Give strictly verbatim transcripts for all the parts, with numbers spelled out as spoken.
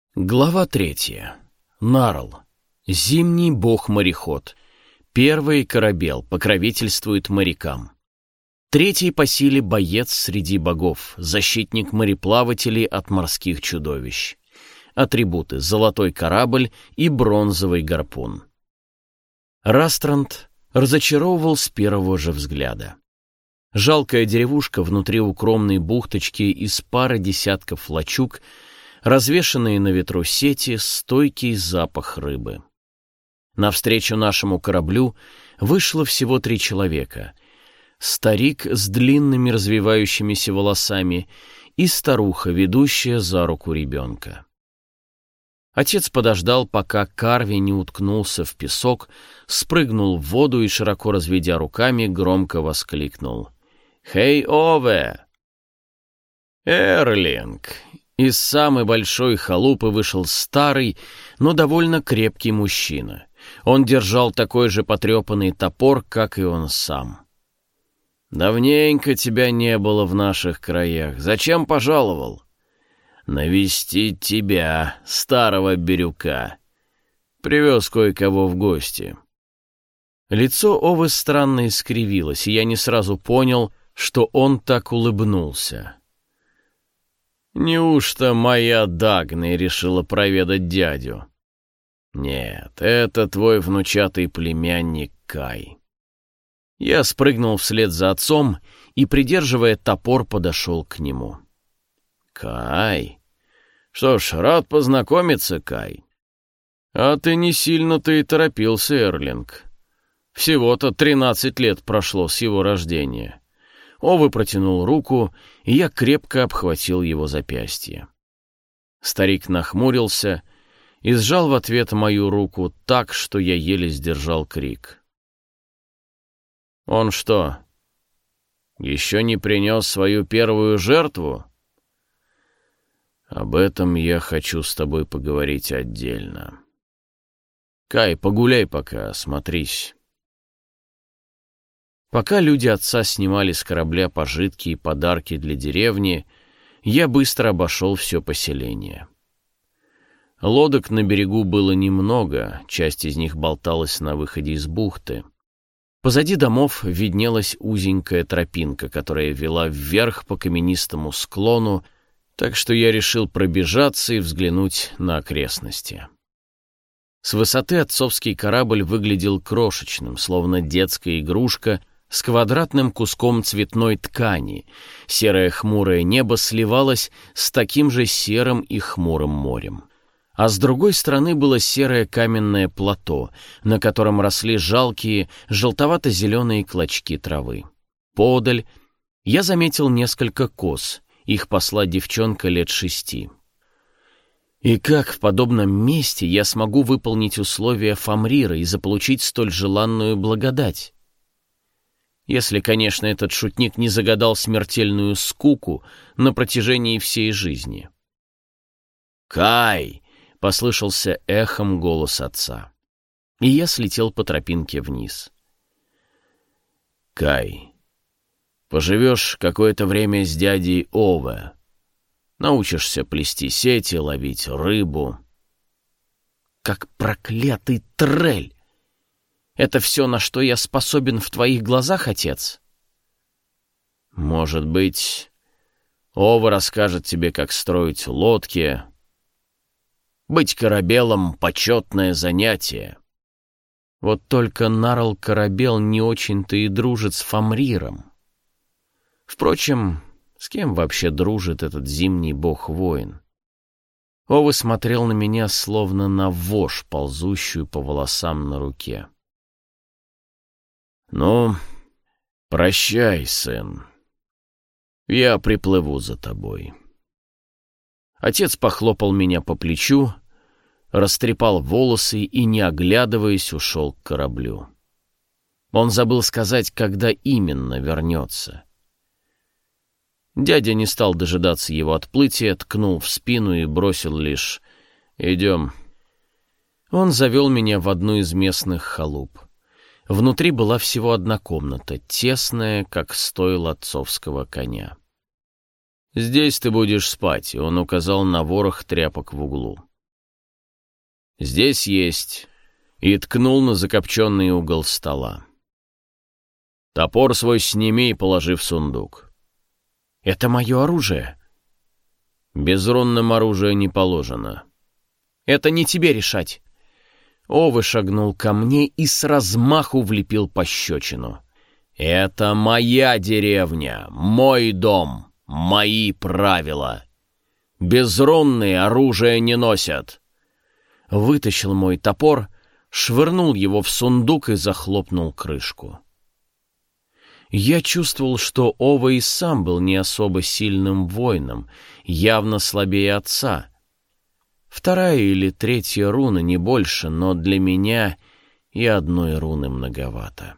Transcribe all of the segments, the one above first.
Глава третья. Нарл. Зимний бог-мореход. Первый корабел покровительствует морякам. Третий по силе боец среди богов, защитник мореплавателей от морских чудовищ. Атрибуты: золотой корабль и бронзовый гарпун. Растранд разочаровывал с первого же взгляда. Жалкая деревушка внутри укромной бухточки из пары десятков лачуг, развешанные на ветру сети, стойкий запах рыбы. Навстречу нашему кораблю вышло всего три человека: старик с длинными развивающимися волосами и старуха, ведущая за руку ребенка. Отец подождал, пока Карви не уткнулся в песок, спрыгнул в воду и, широко разведя руками, громко воскликнул: «Хей, Ове!» «Эрлинг!» Из самой большой халупы вышел старый, но довольно крепкий мужчина. Он держал такой же потрепанный топор, как и он сам. «Давненько тебя не было в наших краях. Зачем пожаловал?» «Навестить тебя, старого бирюка. Привез кое-кого в гости». Лицо Овы странно искривилось, и я не сразу понял, что он так улыбнулся. «Неужто моя Дагна решила проведать дядю?» «Нет, это твой внучатый племянник Кай». Я спрыгнул вслед за отцом и, придерживая топор, подошел к нему. «Кай? Что ж, рад познакомиться, Кай. А ты не сильно-то и торопился, Эрлинг. Всего-то тринадцать лет прошло с его рождения». Овы протянул руку, и я крепко обхватил его запястье. Старик нахмурился и сжал в ответ мою руку так, что я еле сдержал крик. «Он что, еще не принес свою первую жертву?» «Об этом я хочу с тобой поговорить отдельно. Кай, погуляй пока, осмотрись». Пока люди отца снимали с корабля пожитки и подарки для деревни, я быстро обошел все поселение. Лодок на берегу было немного, часть из них болталась на выходе из бухты. Позади домов виднелась узенькая тропинка, которая вела вверх по каменистому склону, так что я решил пробежаться и взглянуть на окрестности. С высоты отцовский корабль выглядел крошечным, словно детская игрушка с квадратным куском цветной ткани. Серое хмурое небо сливалось с таким же серым и хмурым морем. А с другой стороны было серое каменное плато, на котором росли жалкие желтовато-зеленые клочки травы. Подаль я заметил несколько коз, их пасла девчонка лет шести. И как в подобном месте я смогу выполнить условия Фамрира и заполучить столь желанную благодать? Если, конечно, этот шутник не загадал смертельную скуку на протяжении всей жизни. «Кай!» — послышался эхом голос отца. И я слетел по тропинке вниз. «Кай, поживешь какое-то время с дядей Ове. Научишься плести сети, ловить рыбу». «Как проклятый трель! Это все, на что я способен в твоих глазах, отец?» «Может быть, Ова расскажет тебе, как строить лодки. Быть корабелом — почетное занятие». Вот только Нарл Корабел не очень-то и дружит с Фамриром. Впрочем, с кем вообще дружит этот зимний бог-воин? Ова смотрел на меня, словно на вошь, ползущую по волосам на руке. «Ну, прощай, сын. Я приплыву за тобой». Отец похлопал меня по плечу, растрепал волосы и, не оглядываясь, ушел к кораблю. Он забыл сказать, когда именно вернется. Дядя не стал дожидаться его отплытия, ткнул в спину и бросил лишь «Идем». Он завел меня в одну из местных халуп. Внутри была всего одна комната, тесная, как стойло отцовского коня. «Здесь ты будешь спать», — и он указал на ворох тряпок в углу. «Здесь есть», и ткнул на закопченный угол стола. «Топор свой сними и положи в сундук». «Это мое оружие». «Безрунным оружие не положено». «Это не тебе решать». Овы шагнул ко мне и с размаху влепил пощечину. «Это моя деревня, мой дом, мои правила. Безрунные оружие не носят». Вытащил мой топор, швырнул его в сундук и захлопнул крышку. Я чувствовал, что Ова и сам был не особо сильным воином, явно слабее отца. Вторая или третья руна, не больше, но для меня и одной руны многовато.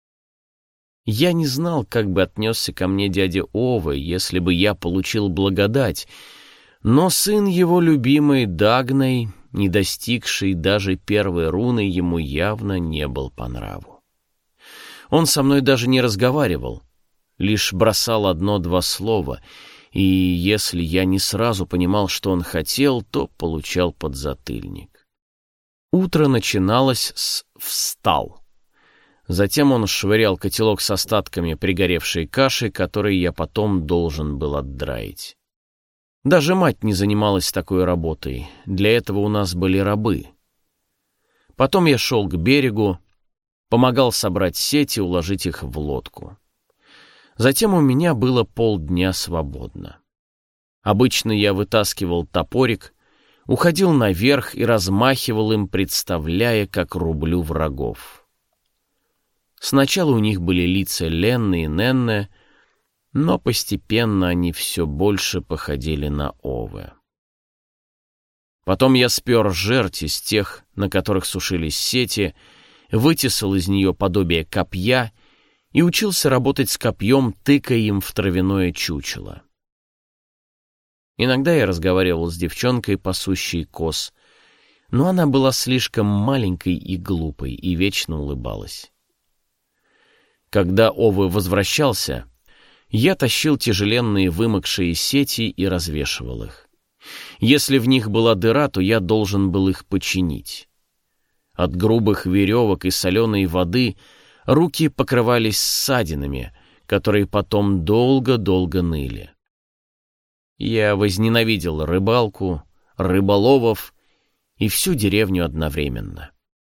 Я не знал, как бы отнесся ко мне дядя Ова, если бы я получил благодать, но сын его любимой Дагной, не достигший даже первой руны, ему явно не был по нраву. Он со мной даже не разговаривал, лишь бросал одно-два слова, и если я не сразу понимал, что он хотел, то получал подзатыльник. Утро начиналось с «встал». Затем он швырял котелок с остатками пригоревшей каши, который я потом должен был отдраить. Даже мать не занималась такой работой, для этого у нас были рабы. Потом я шел к берегу, помогал собрать сети и уложить их в лодку. Затем у меня было полдня свободно. Обычно я вытаскивал топорик, уходил наверх и размахивал им, представляя, как рублю врагов. Сначала у них были лица ленные и ненные, но постепенно они все больше походили на овы. Потом я спер жерть из тех, на которых сушились сети, вытесал из нее подобие копья и учился работать с копьем, тыкая им в травяное чучело. Иногда я разговаривал с девчонкой, пасущей коз, но она была слишком маленькой и глупой и вечно улыбалась. Когда Овы возвращался, я тащил тяжеленные вымокшие сети и развешивал их. Если в них была дыра, то я должен был их починить. От грубых веревок и соленой воды руки покрывались ссадинами, которые потом долго-долго ныли. Я возненавидел рыбалку, рыболовов и всю деревню одновременно.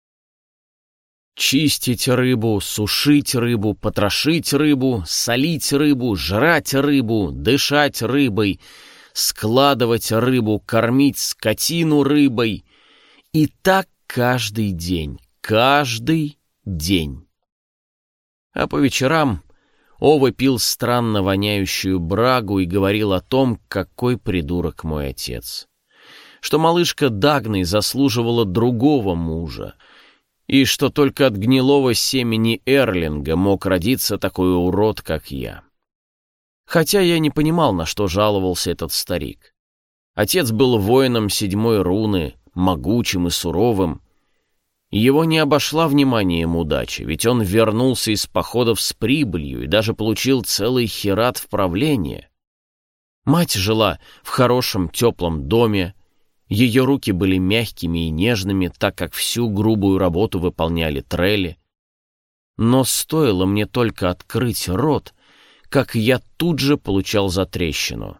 Чистить рыбу, сушить рыбу, потрошить рыбу, солить рыбу, жрать рыбу, дышать рыбой, складывать рыбу, кормить скотину рыбой. И так каждый день, каждый день. А по вечерам Ова пил странно воняющую брагу и говорил о том, какой придурок мой отец. Что малышка Дагны заслуживала другого мужа, и что только от гнилого семени Эрлинга мог родиться такой урод, как я. Хотя я не понимал, на что жаловался этот старик. Отец был воином седьмой руны, могучим и суровым. Его не обошла вниманием удача, ведь он вернулся из походов с прибылью и даже получил целый херат в правление. Мать жила в хорошем теплом доме, ее руки были мягкими и нежными, так как всю грубую работу выполняли трелли. Но стоило мне только открыть рот, как я тут же получал затрещину.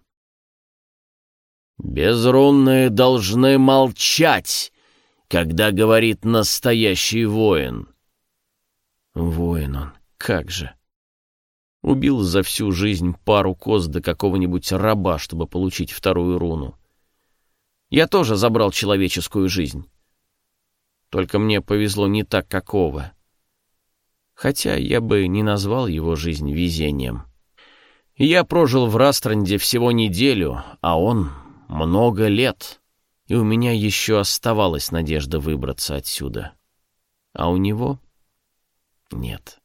«Безрунные должны молчать, когда говорит настоящий воин». Воин он, как же. Убил за всю жизнь пару коз до какого-нибудь раба, чтобы получить вторую руну. Я тоже забрал человеческую жизнь. Только мне повезло не так, как Ова. Хотя я бы не назвал его жизнь везением. Я прожил в Растранде всего неделю, а он много лет, и у меня еще оставалась надежда выбраться отсюда. А у него нет.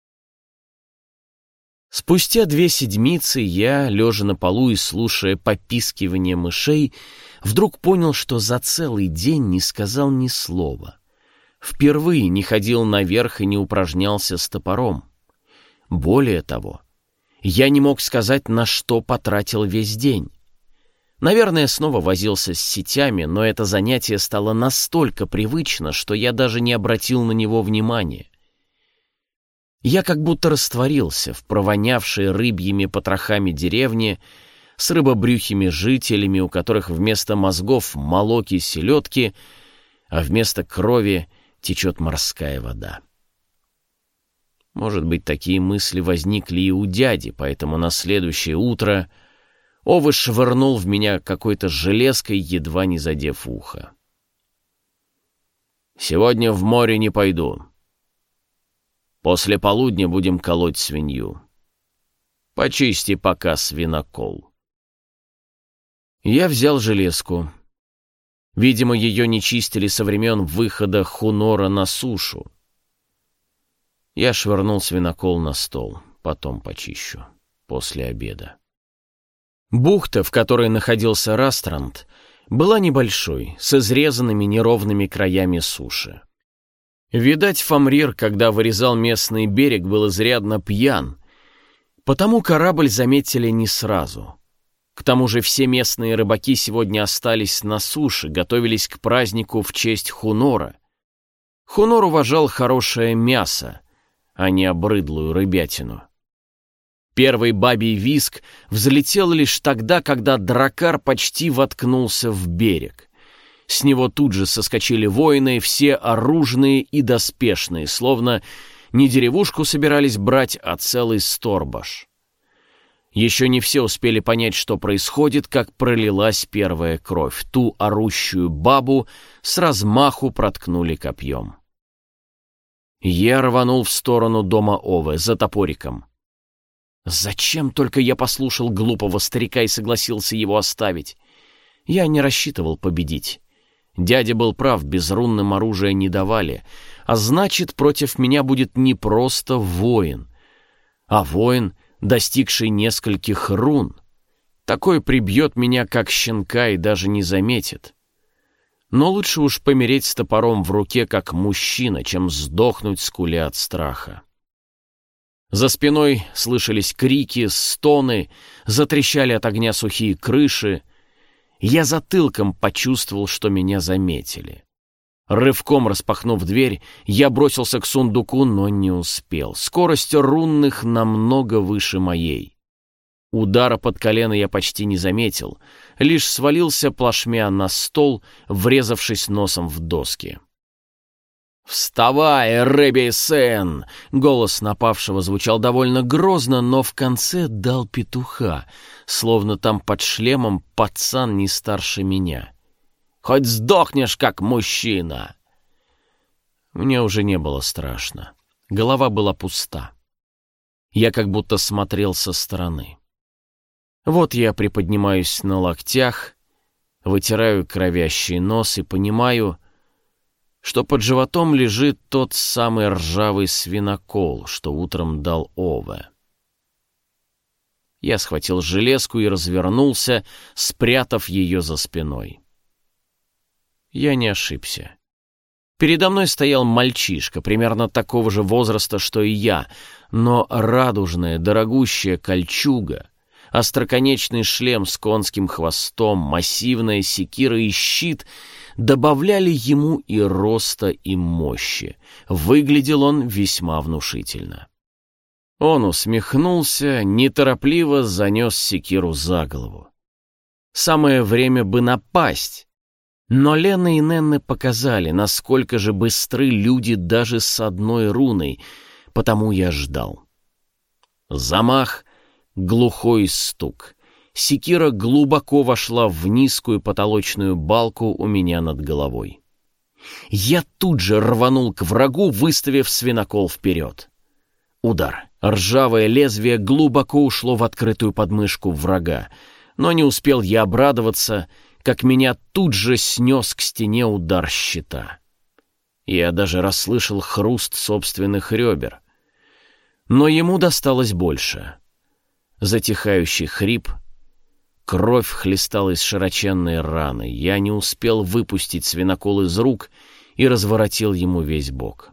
Спустя две седмицы я, лежа на полу и слушая попискивание мышей, вдруг понял, что за целый день не сказал ни слова. Впервые не ходил наверх и не упражнялся с топором. Более того, я не мог сказать, на что потратил весь день. Наверное, снова возился с сетями, но это занятие стало настолько привычно, что я даже не обратил на него внимания. Я как будто растворился в провонявшей рыбьими потрохами деревне с рыбобрюхими жителями, у которых вместо мозгов молоки селедки, а вместо крови течет морская вода. Может быть, такие мысли возникли и у дяди, поэтому на следующее утро Овы швырнул в меня какой-то железкой, едва не задев ухо. «Сегодня в море не пойду. После полудня будем колоть свинью. Почисти пока свинокол». Я взял железку. Видимо, ее не чистили со времен выхода Хунора на сушу. Я швырнул свинокол на стол, потом почищу, после обеда. Бухта, в которой находился Растранд, была небольшой, с изрезанными неровными краями суши. Видать, Фамрир, когда вырезал местный берег, был изрядно пьян, потому корабль заметили не сразу. К тому же все местные рыбаки сегодня остались на суше, готовились к празднику в честь Хунора. Хунор уважал хорошее мясо, а не обрыдлую рыбятину. Первый бабий визг взлетел лишь тогда, когда дракар почти воткнулся в берег. С него тут же соскочили воины, все оружные и доспешные, словно не деревушку собирались брать, а целый сторбаш. Еще не все успели понять, что происходит, как пролилась первая кровь. Ту орущую бабу с размаху проткнули копьем. Я рванул в сторону дома Овы за топориком. Зачем только я послушал глупого старика и согласился его оставить? Я не рассчитывал победить. Дядя был прав, безрунным оружия не давали, а значит, против меня будет не просто воин, а воин, достигший нескольких рун. Такой прибьет меня, как щенка, и даже не заметит. Но лучше уж помереть с топором в руке, как мужчина, чем сдохнуть, скуля от страха. За спиной слышались крики, стоны, затрещали от огня сухие крыши. Я затылком почувствовал, что меня заметили. Рывком распахнув дверь, я бросился к сундуку, но не успел. Скорость рунных намного выше моей. Удара под колено я почти не заметил, лишь свалился плашмя на стол, врезавшись носом в доски. «Вставай, Ребей-сен!» Голос напавшего звучал довольно грозно, но в конце дал петуха, словно там под шлемом пацан не старше меня. «Хоть сдохнешь, как мужчина!» Мне уже не было страшно. Голова была пуста. Я как будто смотрел со стороны. Вот я приподнимаюсь на локтях, вытираю кровящий нос и понимаю, что под животом лежит тот самый ржавый свинокол, что утром дал Ове. Я схватил железку и развернулся, спрятав ее за спиной. Я не ошибся. Передо мной стоял мальчишка, примерно такого же возраста, что и я, но радужная, дорогущая кольчуга, остроконечный шлем с конским хвостом, массивная секира и щит добавляли ему и роста, и мощи. Выглядел он весьма внушительно. Он усмехнулся, неторопливо занес секиру за голову. Самое время бы напасть, но Лена и Ненне показали, насколько же быстры люди даже с одной руной, потому я ждал. Замах, глухой стук. Секира глубоко вошла в низкую потолочную балку у меня над головой. Я тут же рванул к врагу, выставив свинокол вперед. Удар. Ржавое лезвие глубоко ушло в открытую подмышку врага, но не успел я обрадоваться, как меня тут же снес к стене удар щита. Я даже расслышал хруст собственных ребер. Но ему досталось больше. Затихающий хрип, кровь хлестала из широченной раны. Я не успел выпустить свинокол из рук и разворотил ему весь бок.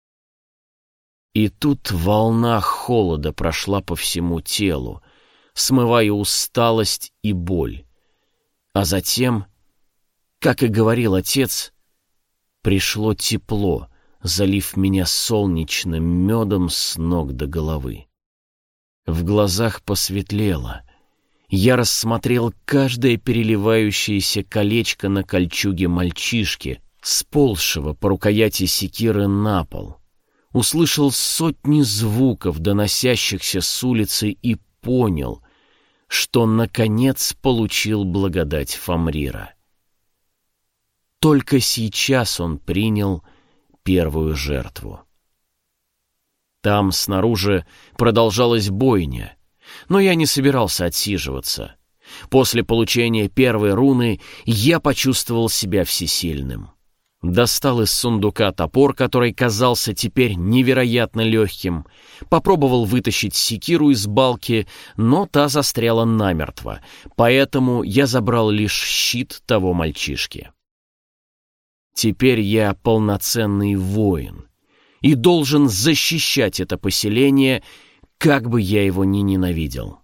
И тут волна холода прошла по всему телу, смывая усталость и боль. А затем, как и говорил отец, пришло тепло, залив меня солнечным медом с ног до головы. В глазах посветлело. Я рассмотрел каждое переливающееся колечко на кольчуге мальчишки, сползшего по рукояти секиры на пол. Услышал сотни звуков, доносящихся с улицы, и понял, что, наконец, получил благодать Фамрира. Только сейчас он принял первую жертву. Там, снаружи, продолжалась бойня, но я не собирался отсиживаться. После получения первой руны я почувствовал себя всесильным. Достал из сундука топор, который казался теперь невероятно легким, попробовал вытащить секиру из балки, но та застряла намертво, поэтому я забрал лишь щит того мальчишки. Теперь я полноценный воин и должен защищать это поселение, как бы я его ни ненавидел.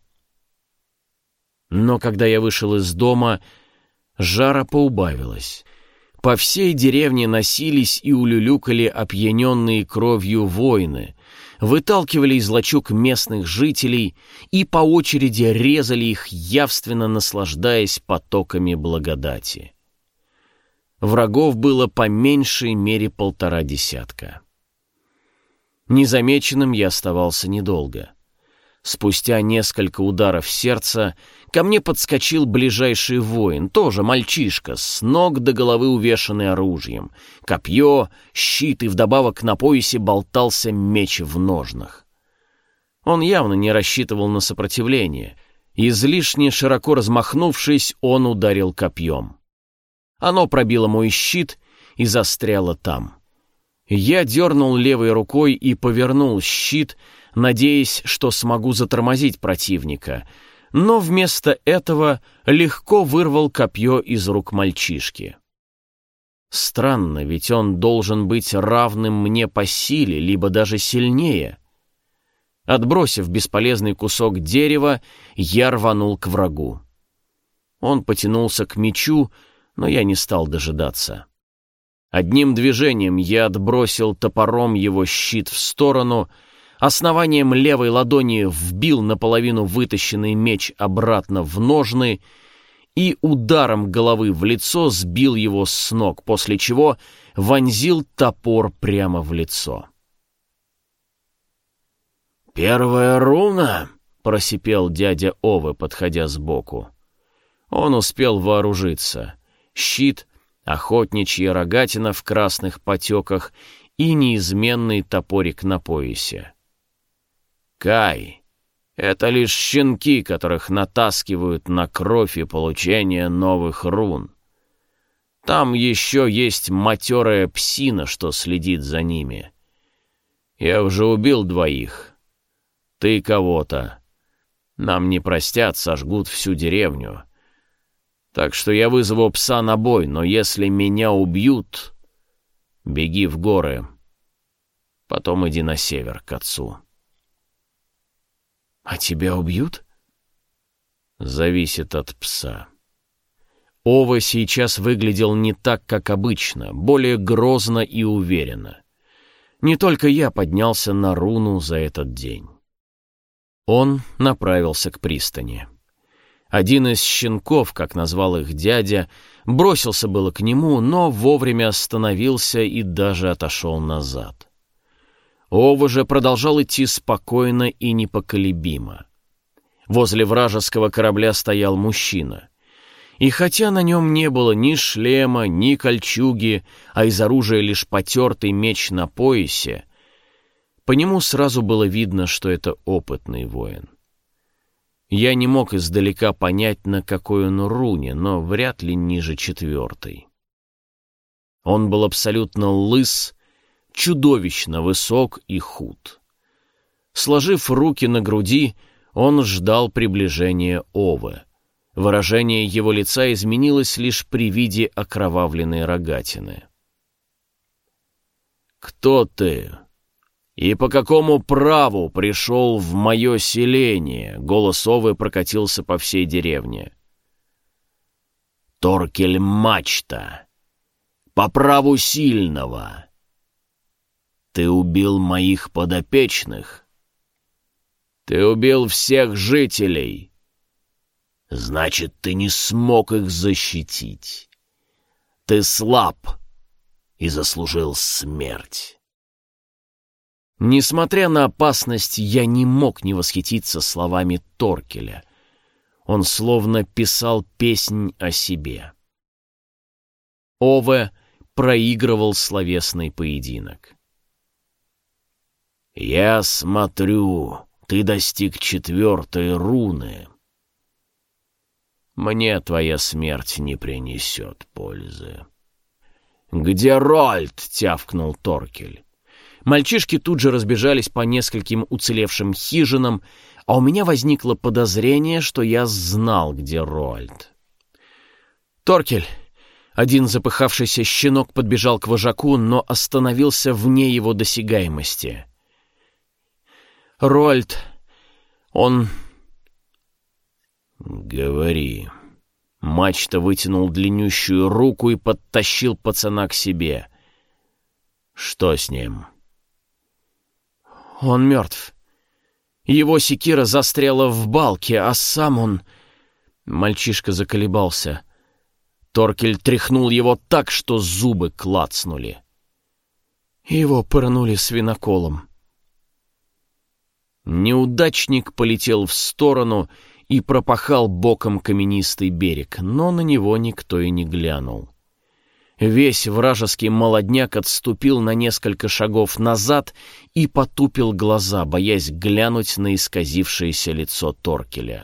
Но когда я вышел из дома, жара поубавилась. По всей деревне носились и улюлюкали опьяненные кровью воины, выталкивали из лачуг местных жителей и по очереди резали их, явственно наслаждаясь потоками благодати. Врагов было по меньшей мере полтора десятка. Незамеченным я оставался недолго. Спустя несколько ударов сердца ко мне подскочил ближайший воин, тоже мальчишка, с ног до головы увешанный оружием. Копье, щит, и вдобавок на поясе болтался меч в ножнах. Он явно не рассчитывал на сопротивление. Излишне широко размахнувшись, он ударил копьем. Оно пробило мой щит и застряло там. Я дернул левой рукой и повернул щит, надеясь, что смогу затормозить противника, но вместо этого легко вырвал копье из рук мальчишки. Странно, ведь он должен быть равным мне по силе, либо даже сильнее. Отбросив бесполезный кусок дерева, я рванул к врагу. Он потянулся к мечу, но я не стал дожидаться. Одним движением я отбросил топором его щит в сторону, основанием левой ладони вбил наполовину вытащенный меч обратно в ножны и ударом головы в лицо сбил его с ног, после чего вонзил топор прямо в лицо. «Первая руна!» — просипел дядя Овы, подходя сбоку. Он успел вооружиться. Щит, охотничья рогатина в красных потеках и неизменный топорик на поясе. «Кай, это лишь щенки, которых натаскивают на кровь и получение новых рун. Там еще есть матерая псина, что следит за ними. Я уже убил двоих. Ты кого-то. Нам не простят, сожгут всю деревню. Так что я вызову пса на бой, но если меня убьют, беги в горы. Потом иди на север, к отцу». «А тебя убьют?» «Зависит от пса». Ова сейчас выглядел не так, как обычно, более грозно и уверенно. Не только я поднялся на руну за этот день. Он направился к пристани. Один из щенков, как назвал их дядя, бросился было к нему, но вовремя остановился и даже отошел назад. Ова же продолжал идти спокойно и непоколебимо. Возле вражеского корабля стоял мужчина. И хотя на нем не было ни шлема, ни кольчуги, а из оружия лишь потертый меч на поясе, по нему сразу было видно, что это опытный воин. Я не мог издалека понять, на какой он руне, но вряд ли ниже четвертой. Он был абсолютно лыс, чудовищно высок и худ. Сложив руки на груди, он ждал приближения Овы. Выражение его лица изменилось лишь при виде окровавленной рогатины. «Кто ты? И по какому праву пришел в мое селение?» Голос Овы прокатился по всей деревне. Торкель Мачта, по праву сильного. Ты убил моих подопечных. Ты убил всех жителей. Значит, ты не смог их защитить. Ты слаб и заслужил смерть. Несмотря на опасность, я не мог не восхититься словами Торкеля. Он словно писал песнь о себе. Ове проигрывал словесный поединок. «Я смотрю, ты достиг четвертой руны. Мне твоя смерть не принесет пользы». «Где Рольд?» — тявкнул Торкель. Мальчишки тут же разбежались по нескольким уцелевшим хижинам, а у меня возникло подозрение, что я знал, где Рольд. «Торкель!» Один запыхавшийся щенок подбежал к вожаку, но остановился вне его досягаемости. «Рольд, он...» «Говори». Мачта вытянул длиннющую руку и подтащил пацана к себе. «Что с ним?» «Он мертв. Его секира застряла в балке, а сам он...» Мальчишка заколебался. Торкель тряхнул его так, что зубы клацнули. Его пырнули свиноколом. Неудачник полетел в сторону и пропахал боком каменистый берег, но на него никто и не глянул. Весь вражеский молодняк отступил на несколько шагов назад и потупил глаза, боясь глянуть на исказившееся лицо Торкеля.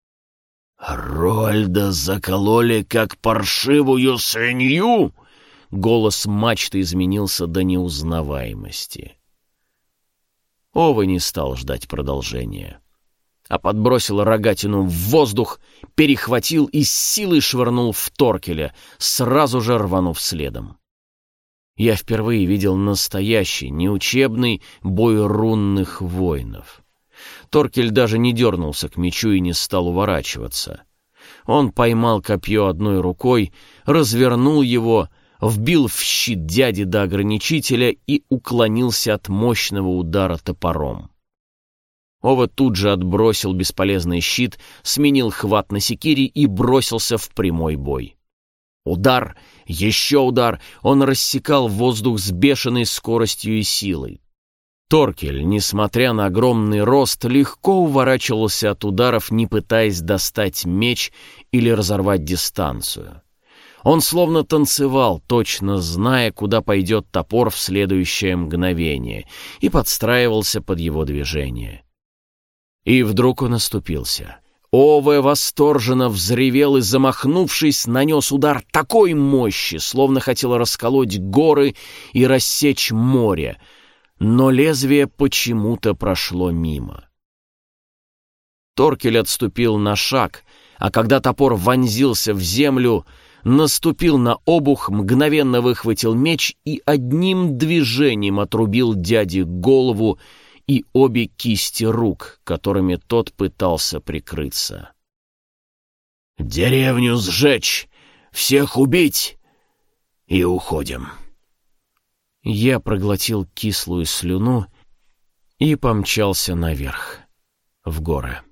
«Рольда закололи, как паршивую свинью!» Голос Мачты изменился до неузнаваемости. Ове не стал ждать продолжения, а подбросил рогатину в воздух, перехватил и с силой швырнул в Торкеля, сразу же рванув следом. Я впервые видел настоящий, неучебный бой рунных воинов. Торкель даже не дернулся к мечу и не стал уворачиваться. Он поймал копье одной рукой, развернул его, вбил в щит дяди до ограничителя и уклонился от мощного удара топором. Ове тут же отбросил бесполезный щит, сменил хват на секире и бросился в прямой бой. Удар, еще удар, он рассекал воздух с бешеной скоростью и силой. Торкель, несмотря на огромный рост, легко уворачивался от ударов, не пытаясь достать меч или разорвать дистанцию. Он словно танцевал, точно зная, куда пойдет топор в следующее мгновение, и подстраивался под его движение. И вдруг он оступился. Ове восторженно взревел и, замахнувшись, нанес удар такой мощи, словно хотел расколоть горы и рассечь море, но лезвие почему-то прошло мимо. Торкель отступил на шаг, а когда топор вонзился в землю, наступил на обух, мгновенно выхватил меч и одним движением отрубил дяде голову и обе кисти рук, которыми тот пытался прикрыться. «Деревню сжечь, всех убить и уходим». Я проглотил кислую слюну и помчался наверх, в горы.